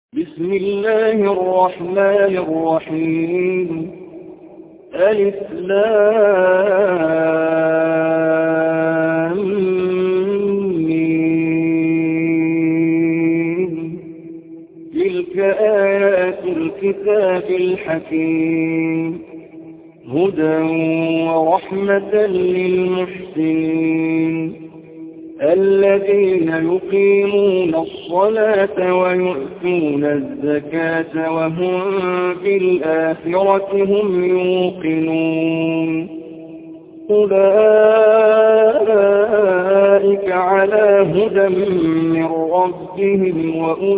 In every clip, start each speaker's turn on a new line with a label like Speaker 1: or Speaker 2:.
Speaker 1: بسم الله الرحمن الرحيم. ألف لام ميم. تلك آيات الكتاب الحكيم هدى ورحمة للمحسنين الذين يقيمون الصلاة ويؤتون الزكاة وهم بالآخرة هم يوقنون أولئك على هدى من ربهم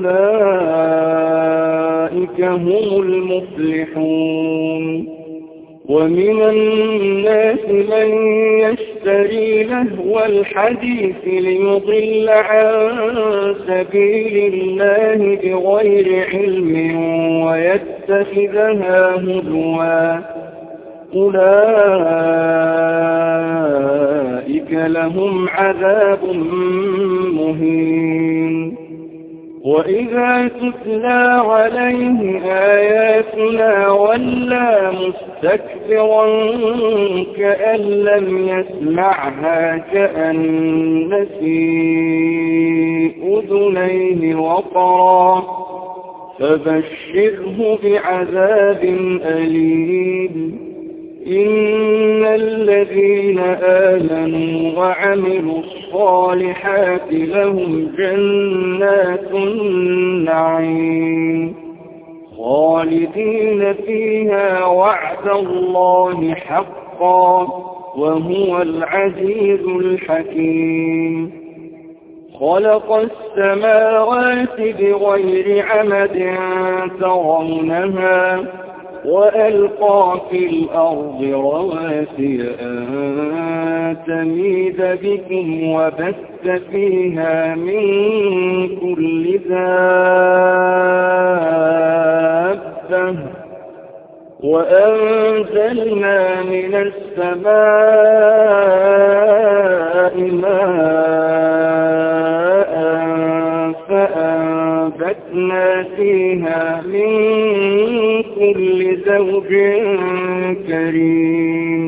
Speaker 1: وأولئك هم المفلحون ومن الناس من يشتري لهو الحديث ليضل عن سبيل الله بغير علم ويتخذها هزوا أولئك لهم عذاب مهين وإذا تتلى عليه آياتنا ولى مستكبرا كأن لم يسمعها كأن في أذنيه وقرا فبشره بعذاب أليم إن الذين آمنوا وعملوا الصالحات لهم جنات النعيم خالدين فيها وعد الله حقا وهو العزيز الحكيم خلق السماوات بغير عمد ترونها وألقى في الأرض رواسي أن تميد بكم وبث فيها من كل دابة وأنزلنا من السماء ماء فأنبتنا فيها من كل زوج كريم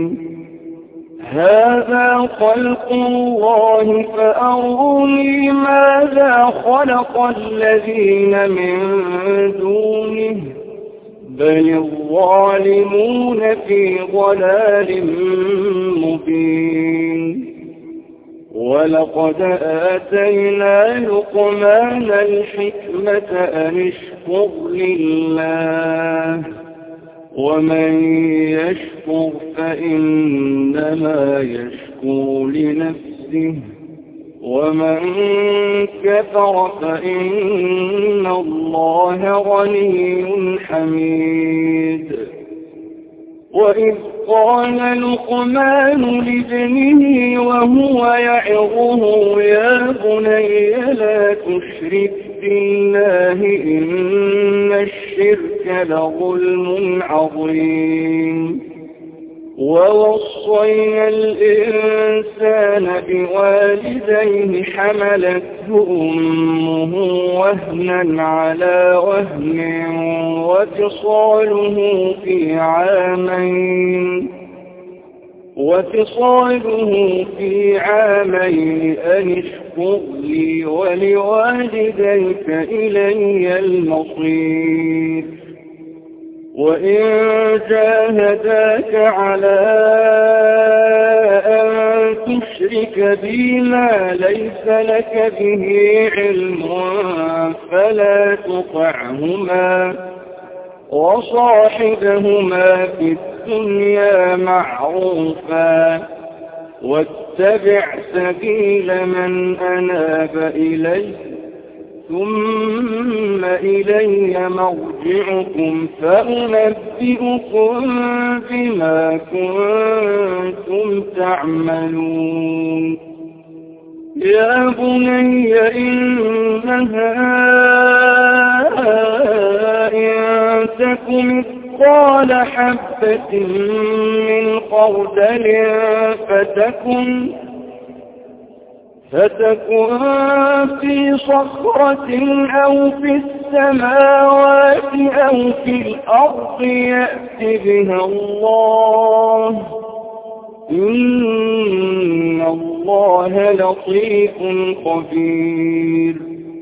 Speaker 1: هذا خلق الله فأروني ماذا خلق الذين من دونه بل الظالمون في ضلال مبين ولقد آتينا لقمان الحكمة أن اشكر لله ومن يشكر فإنما يشكر لنفسه ومن كفر فإن الله غني حميد وإذ قال لقمان لابنه وهو يعظه يا بني لا تشرك بالله إن الشرك لظلم عظيم ووصينا الإنسان بوالديه حملته أمه وهنا على وهن وفصاله في عامين أن اشكر لي ولوالديك إلي المصير وإن جاهداك على أن تشرك بي ما ليس لك به علم فلا تطعهما وصاحبهما في الدنيا معروفا واتبع سبيل من أناب إلي ثم إلي مرجعكم فأنبئكم بما كنتم تعملون يا بني إنها إن تك مثقال حبة من خردل فتكن فتكن في صخرة أو في السماوات أو في الأرض يأت بها الله إن الله لطيف خبير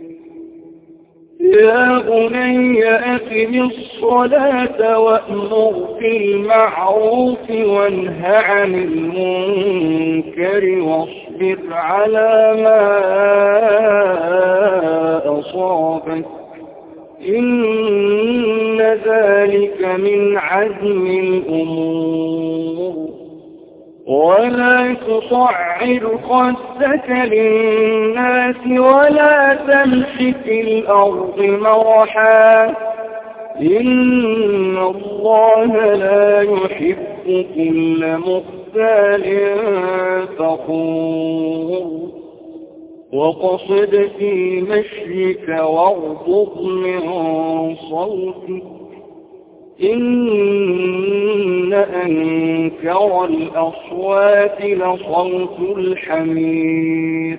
Speaker 1: يا بني أقم الصلاة وأمر بالمعروف وانه عن المنكر واصبر على ما أصابك إن ذلك من عزم الأمور ولا تصعر خدك للناس ولا تمش في الأرض مرحا إن الله لا يحب كل مختال فخور وقصد في مشيك واغضض من صوتك إن أنكر الأصوات لصوت الحمير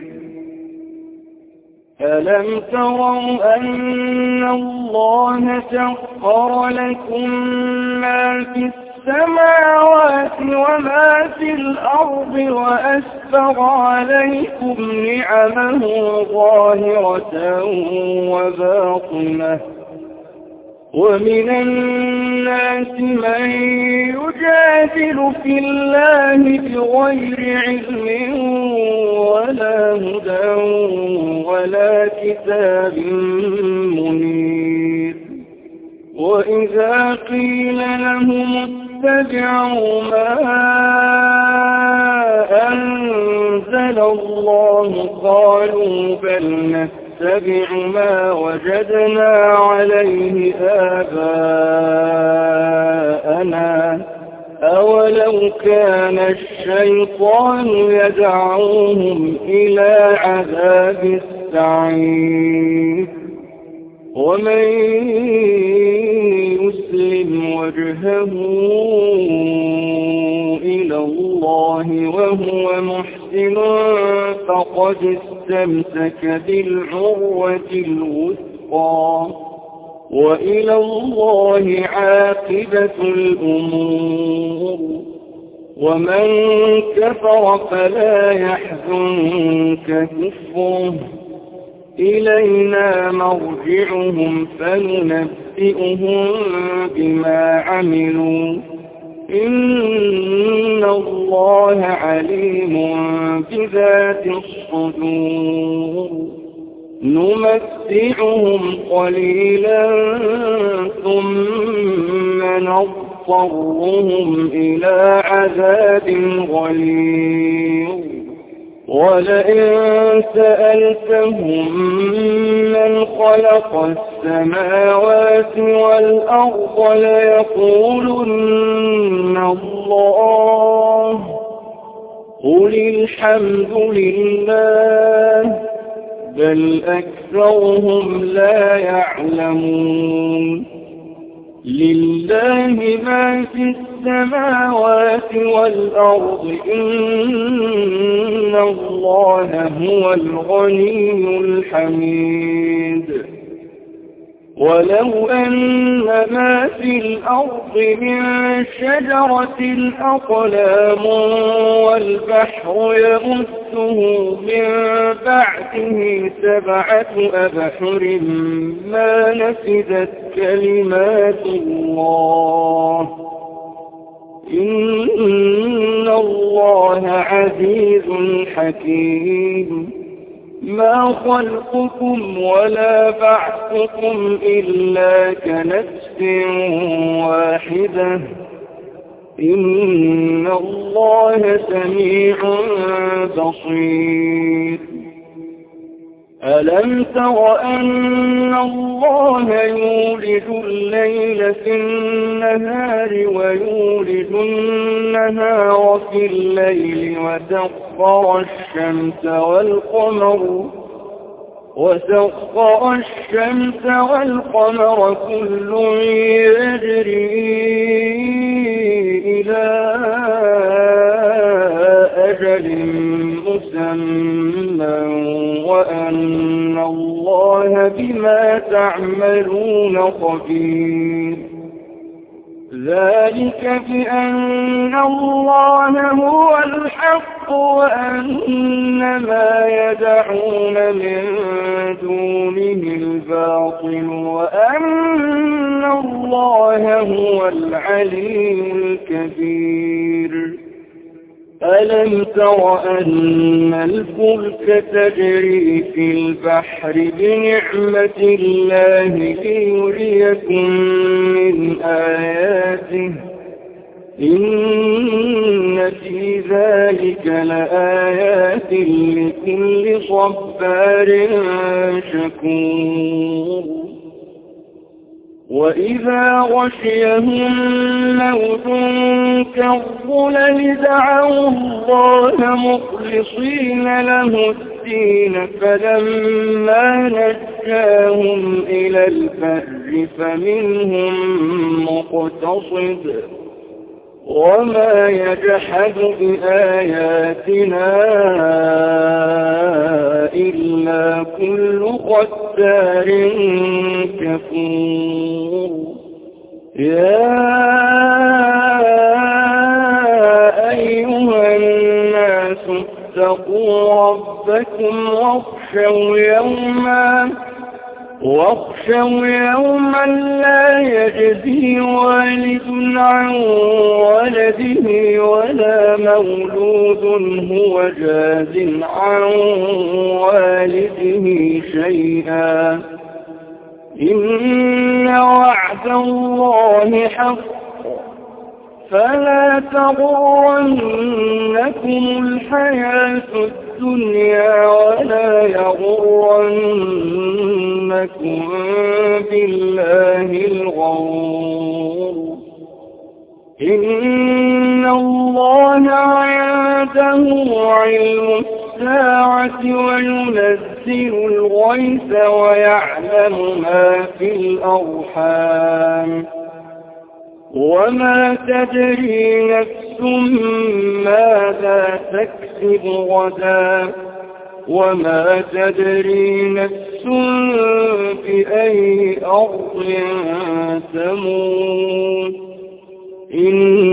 Speaker 1: ألم تروا أن الله سخر لكم ما في السماوات وما في الأرض وأسبغ عليكم نعمه ظاهرة وباطنة ومن الناس من يجادل في الله بغير علم ولا هدى ولا كتاب منير وإذا قيل لهم اتبعوا ما أنزل الله قالوا بل نتبع ما وجدنا عليه آباءنا أولو كان الشيطان يدعوهم إلى عذاب السعير ومن يسلم وجهه إلى الله وهو محسن فقد استمسك بالعروة الوثقى وإلى الله عاقبة الأمور ومن كفر فلا يحزنك كفره إلينا مرجعهم فننبئهم بما عملوا إن الله عليم بذات الصدور نمتعهم قليلا ثم نضطرهم إلى عذاب غليظ ولئن سألتهم من خلق السماوات والأرض ليقولن الله قل الحمد لله بل أكثرهم لا يعلمون لله ما في السماوات والأرض إن الله هو الغني الحميد ولو أن ما في الأرض من شجرة أقلام والبحر يمده من بعده 7 أبحر ما نفدت كلمات الله إن الله عزيز حكيم ما خلقكم ولا بعثكم إلا كنفس واحدة إن الله سميع بصير ألم تر أن الله يولد الليل في النهار ويولد النهار في الليل وسخر الشمس والقمر كل يجري إلى أجل مسمى وأن الله الله بما تعملون خبير ذلك بأن الله هو الحق وأن ما يدعون من دونه الباطل وأن الله هو العلي الكبير ألم تر أن الفلك تجري في البحر بنعمة الله ليريكم من آياته إن في ذلك لآيات لكل صبار شكور وإذا غشيهم موت كالظلل دعوا الله مخلصين له الدين فلما نجاهم إلى البر فمنهم مقتصد وما يجحد بآياتنا إلا كل ختار كفور يا أيها الناس اتقوا ربكم واخشوا يوما لا يجزي والد عن ولده ولا مولود هو جاز عن والده شيئا إن وعد الله حق فلا تغرنكم الحياة الدنيا ولا يغرنكم بالله الغرور إن الله عنده علم الساعة وينزل الغيث ويعلم ما في الأرحام وما تدري نفس ماذا تكسب غدا وما تدري نفس بأي أرض تموت